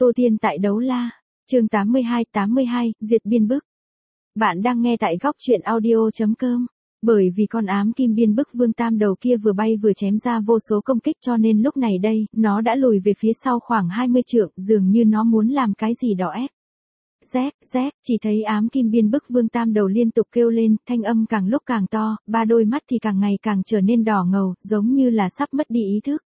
Tô Tiên tại đấu la. Chương 82, diệt biên bức. Bạn đang nghe tại góc truyện audio.com. Bởi vì con ám kim biên bức vương tam đầu kia vừa bay vừa chém ra vô số công kích cho nên lúc này đây, nó đã lùi về phía sau khoảng 20 trượng, dường như nó muốn làm cái gì đó ép. Rét, chỉ thấy ám kim biên bức vương tam đầu liên tục kêu lên, thanh âm càng lúc càng to, ba đôi mắt thì càng ngày càng trở nên đỏ ngầu, giống như là sắp mất đi ý thức.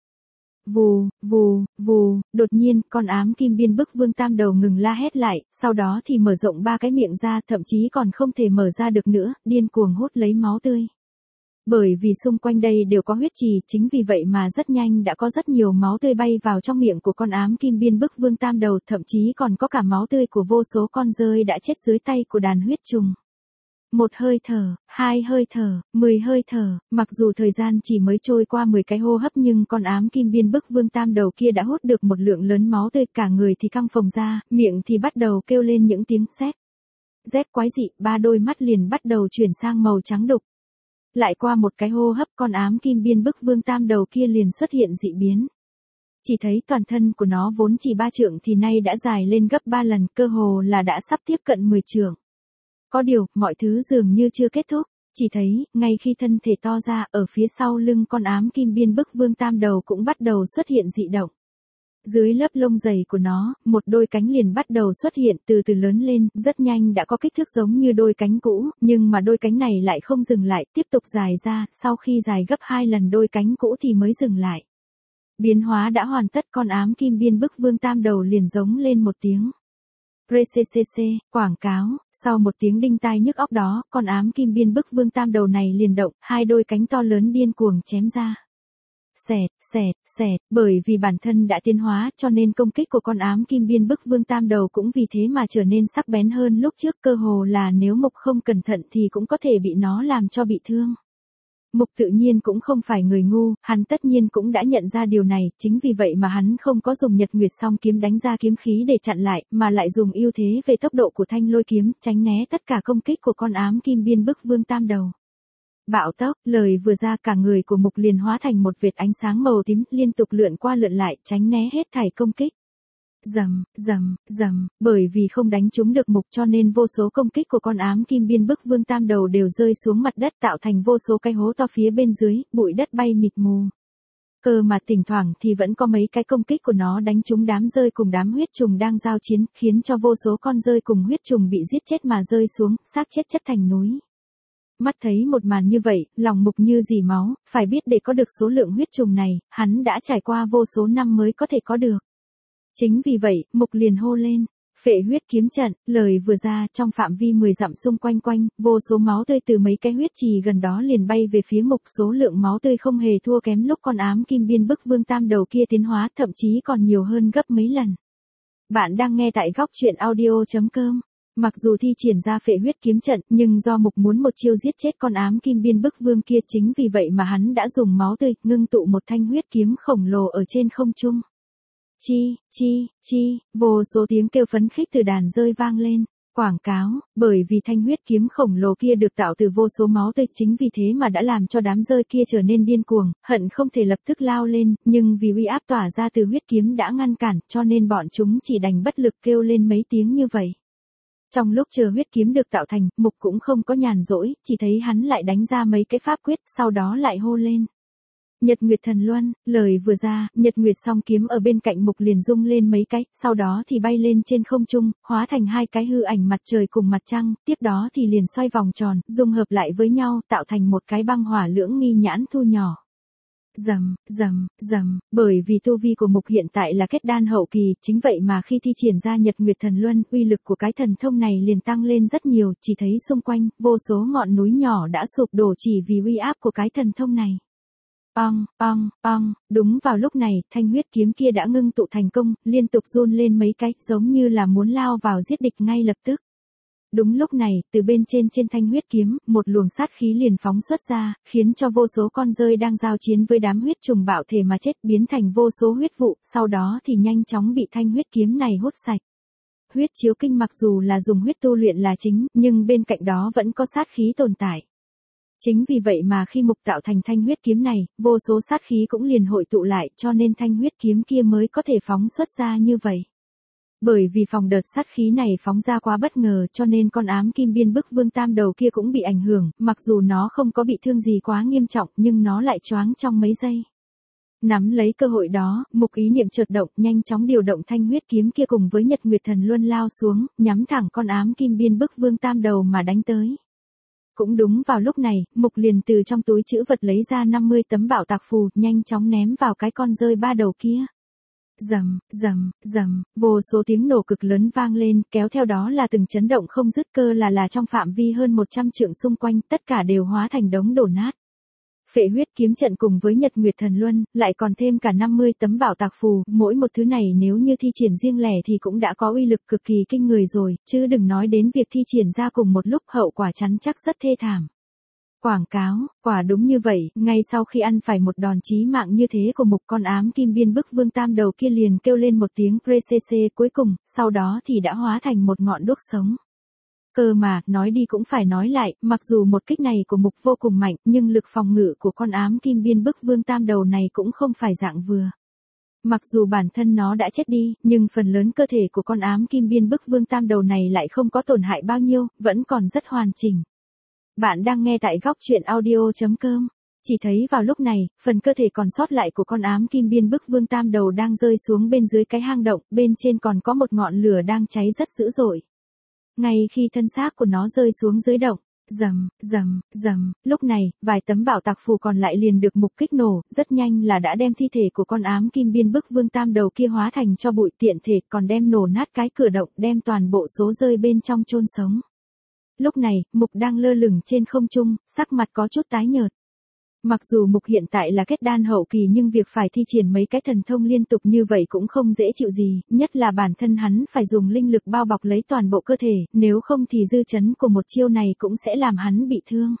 Vù, đột nhiên, con ám kim biên bức vương tam đầu ngừng la hét lại, sau đó thì mở rộng ba cái miệng ra, thậm chí còn không thể mở ra được nữa, điên cuồng hút lấy máu tươi. Bởi vì xung quanh đây đều có huyết trì, chính vì vậy mà rất nhanh đã có rất nhiều máu tươi bay vào trong miệng của con ám kim biên bức vương tam đầu, thậm chí còn có cả máu tươi của vô số con dơi đã chết dưới tay của đàn huyết trùng. 1 hơi thở, 2 hơi thở, 10 hơi thở, mặc dù thời gian chỉ mới trôi qua 10 cái hô hấp nhưng con ám kim biên bức vương tam đầu kia đã hút được một lượng lớn máu tươi, cả người thì căng phồng ra, miệng thì bắt đầu kêu lên những tiếng rét quái dị, ba đôi mắt liền bắt đầu chuyển sang màu trắng đục. Lại qua một cái hô hấp con ám kim biên bức vương tam đầu kia liền xuất hiện dị biến. Chỉ thấy toàn thân của nó vốn chỉ 3 trượng thì nay đã dài lên gấp 3 lần, cơ hồ là đã sắp tiếp cận 10 trượng. Có điều, mọi thứ dường như chưa kết thúc, chỉ thấy, ngay khi thân thể to ra, ở phía sau lưng con ám kim biên bức vương tam đầu cũng bắt đầu xuất hiện dị động. Dưới lớp lông dày của nó, một đôi cánh liền bắt đầu xuất hiện từ từ lớn lên, rất nhanh đã có kích thước giống như đôi cánh cũ, nhưng mà đôi cánh này lại không dừng lại, tiếp tục dài ra, sau khi dài gấp 2 lần đôi cánh cũ thì mới dừng lại. Biến hóa đã hoàn tất, con ám kim biên bức vương tam đầu liền giống lên một tiếng. RCCC, quảng cáo, sau một tiếng đinh tai nhức óc đó, con ám kim biên bức vương tam đầu này liền động, hai đôi cánh to lớn điên cuồng chém ra. Xẹt, bởi vì bản thân đã tiến hóa cho nên công kích của con ám kim biên bức vương tam đầu cũng vì thế mà trở nên sắc bén hơn lúc trước, cơ hồ là nếu Mục không cẩn thận thì cũng có thể bị nó làm cho bị thương. Mục tự nhiên cũng không phải người ngu, hắn tất nhiên cũng đã nhận ra điều này, chính vì vậy mà hắn không có dùng Nhật Nguyệt song kiếm đánh ra kiếm khí để chặn lại, mà lại dùng ưu thế về tốc độ của thanh lôi kiếm, tránh né tất cả công kích của con ám kim biên bức vương tam đầu. Bạo tốc, lời vừa ra cả người của Mục liền hóa thành một vệt ánh sáng màu tím, liên tục lượn qua lượn lại, tránh né hết thảy công kích. Rầm, bởi vì không đánh trúng được Mục cho nên vô số công kích của con ám kim biên bức vương tam đầu đều rơi xuống mặt đất tạo thành vô số cái hố to phía bên dưới, bụi đất bay mịt mù. Cơ mà thỉnh thoảng thì vẫn có mấy cái công kích của nó đánh trúng đám dơi cùng đám huyết trùng đang giao chiến, khiến cho vô số con dơi cùng huyết trùng bị giết chết mà rơi xuống, xác chết chất thành núi. Mắt thấy một màn như vậy, lòng Mục như dì máu, phải biết để có được số lượng huyết trùng này, hắn đã trải qua vô số năm mới có thể có được. Chính vì vậy, Mục liền hô lên, phệ huyết kiếm trận, lời vừa ra trong phạm vi 10 dặm xung quanh, vô số máu tươi từ mấy cái huyết trì gần đó liền bay về phía Mục, số lượng máu tươi không hề thua kém lúc con ám kim biên bức vương tam đầu kia tiến hóa, thậm chí còn nhiều hơn gấp mấy lần. Bạn đang nghe tại góc truyện audio.com. Mặc dù thi triển ra phệ huyết kiếm trận, nhưng do Mục muốn một chiêu giết chết con ám kim biên bức vương kia, chính vì vậy mà hắn đã dùng máu tươi, ngưng tụ một thanh huyết kiếm khổng lồ ở trên không trung. Chi, vô số tiếng kêu phấn khích từ đàn rơi vang lên. Quảng cáo, bởi vì thanh huyết kiếm khổng lồ kia được tạo từ vô số máu tươi, chính vì thế mà đã làm cho đám rơi kia trở nên điên cuồng, hận không thể lập tức lao lên, nhưng vì uy áp tỏa ra từ huyết kiếm đã ngăn cản, cho nên bọn chúng chỉ đành bất lực kêu lên mấy tiếng như vậy. Trong lúc chờ huyết kiếm được tạo thành, Mục cũng không có nhàn rỗi, chỉ thấy hắn lại đánh ra mấy cái pháp quyết, sau đó lại hô lên. Nhật Nguyệt Thần Luân, lời vừa ra, Nhật Nguyệt song kiếm ở bên cạnh Mục liền rung lên mấy cái, sau đó thì bay lên trên không trung, hóa thành hai cái hư ảnh mặt trời cùng mặt trăng, tiếp đó thì liền xoay vòng tròn, dung hợp lại với nhau, tạo thành một cái băng hỏa lưỡng nghi nhãn thu nhỏ. Rầm, bởi vì tu vi của Mục hiện tại là kết đan hậu kỳ, chính vậy mà khi thi triển ra Nhật Nguyệt Thần Luân, uy lực của cái thần thông này liền tăng lên rất nhiều, chỉ thấy xung quanh, vô số ngọn núi nhỏ đã sụp đổ chỉ vì uy áp của cái thần thông này. Ong, đúng vào lúc này, thanh huyết kiếm kia đã ngưng tụ thành công, liên tục run lên mấy cái, giống như là muốn lao vào giết địch ngay lập tức. Đúng lúc này, từ bên trên thanh huyết kiếm, một luồng sát khí liền phóng xuất ra, khiến cho vô số con dơi đang giao chiến với đám huyết trùng bạo thể mà chết, biến thành vô số huyết vụ, sau đó thì nhanh chóng bị thanh huyết kiếm này hút sạch. Huyết chiếu kinh mặc dù là dùng huyết tu luyện là chính, nhưng bên cạnh đó vẫn có sát khí tồn tại. Chính vì vậy mà khi Mục tạo thành thanh huyết kiếm này, vô số sát khí cũng liền hội tụ lại, cho nên thanh huyết kiếm kia mới có thể phóng xuất ra như vậy. Bởi vì phòng đợt sát khí này phóng ra quá bất ngờ cho nên con ám kim biên bức vương tam đầu kia cũng bị ảnh hưởng, mặc dù nó không có bị thương gì quá nghiêm trọng nhưng nó lại choáng trong mấy giây. Nắm lấy cơ hội đó, Mục ý niệm chợt động, nhanh chóng điều động thanh huyết kiếm kia cùng với Nhật Nguyệt Thần Luân lao xuống, nhắm thẳng con ám kim biên bức vương tam đầu mà đánh tới. Cũng đúng vào lúc này, Mục liền từ trong túi trữ vật lấy ra 50 tấm bảo tạc phù, nhanh chóng ném vào cái con rơi ba đầu kia. Rầm, rầm, rầm, vô số tiếng nổ cực lớn vang lên, kéo theo đó là từng chấn động không dứt, cơ là trong phạm vi hơn 100 trượng xung quanh, tất cả đều hóa thành đống đổ nát. Phệ huyết kiếm trận cùng với Nhật Nguyệt Thần Luân, lại còn thêm cả 50 tấm bảo tạc phù, mỗi một thứ này nếu như thi triển riêng lẻ thì cũng đã có uy lực cực kỳ kinh người rồi, chứ đừng nói đến việc thi triển ra cùng một lúc, hậu quả chắn chắc rất thê thảm. Quảng cáo, quả đúng như vậy, ngay sau khi ăn phải một đòn chí mạng như thế của Mục, con ám kim biên bức vương tam đầu kia liền kêu lên một tiếng "Precc" cuối cùng, sau đó thì đã hóa thành một ngọn đuốc sống. Cơ mà, nói đi cũng phải nói lại, mặc dù một kích này của Mục vô cùng mạnh, nhưng lực phòng ngự của con ám kim biên bức vương tam đầu này cũng không phải dạng vừa. Mặc dù bản thân nó đã chết đi, nhưng phần lớn cơ thể của con ám kim biên bức vương tam đầu này lại không có tổn hại bao nhiêu, vẫn còn rất hoàn chỉnh. Bạn đang nghe tại góc truyện audio.com. Chỉ thấy vào lúc này, phần cơ thể còn sót lại của con ám kim biên bức vương tam đầu đang rơi xuống bên dưới cái hang động, bên trên còn có một ngọn lửa đang cháy rất dữ dội. Ngay khi thân xác của nó rơi xuống dưới động, rầm, rầm, rầm, lúc này, vài tấm bảo tạc phù còn lại liền được Mục kích nổ, rất nhanh là đã đem thi thể của con ám kim biên bức vương tam đầu kia hóa thành cho bụi, tiện thể còn đem nổ nát cái cửa động, đem toàn bộ số rơi bên trong chôn sống. Lúc này, Mục đang lơ lửng trên không trung, sắc mặt có chút tái nhợt. Mặc dù Mục hiện tại là kết đan hậu kỳ nhưng việc phải thi triển mấy cái thần thông liên tục như vậy cũng không dễ chịu gì, nhất là bản thân hắn phải dùng linh lực bao bọc lấy toàn bộ cơ thể, nếu không thì dư chấn của một chiêu này cũng sẽ làm hắn bị thương.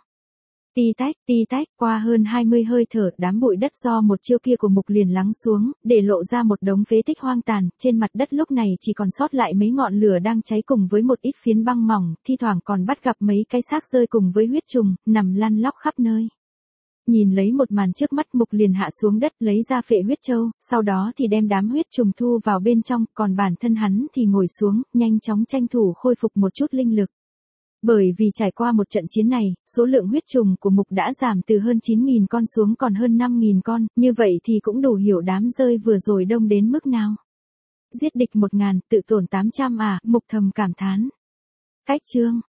Ti tách, qua hơn 20 hơi thở, đám bụi đất do một chiêu kia của Mục liền lắng xuống, để lộ ra một đống phế tích hoang tàn, trên mặt đất lúc này chỉ còn sót lại mấy ngọn lửa đang cháy cùng với một ít phiến băng mỏng, thi thoảng còn bắt gặp mấy cái xác rơi cùng với huyết trùng, nằm lăn lóc khắp nơi. Nhìn lấy một màn trước mắt, Mục liền hạ xuống đất lấy ra phệ huyết châu, sau đó thì đem đám huyết trùng thu vào bên trong, còn bản thân hắn thì ngồi xuống, nhanh chóng tranh thủ khôi phục một chút linh lực. Bởi vì trải qua một trận chiến này, số lượng huyết trùng của Mục đã giảm từ hơn 9.000 con xuống còn hơn 5.000 con, như vậy thì cũng đủ hiểu đám rơi vừa rồi đông đến mức nào. Giết địch 1.000, tự tổn 800 à, Mục thầm cảm thán. Cách chương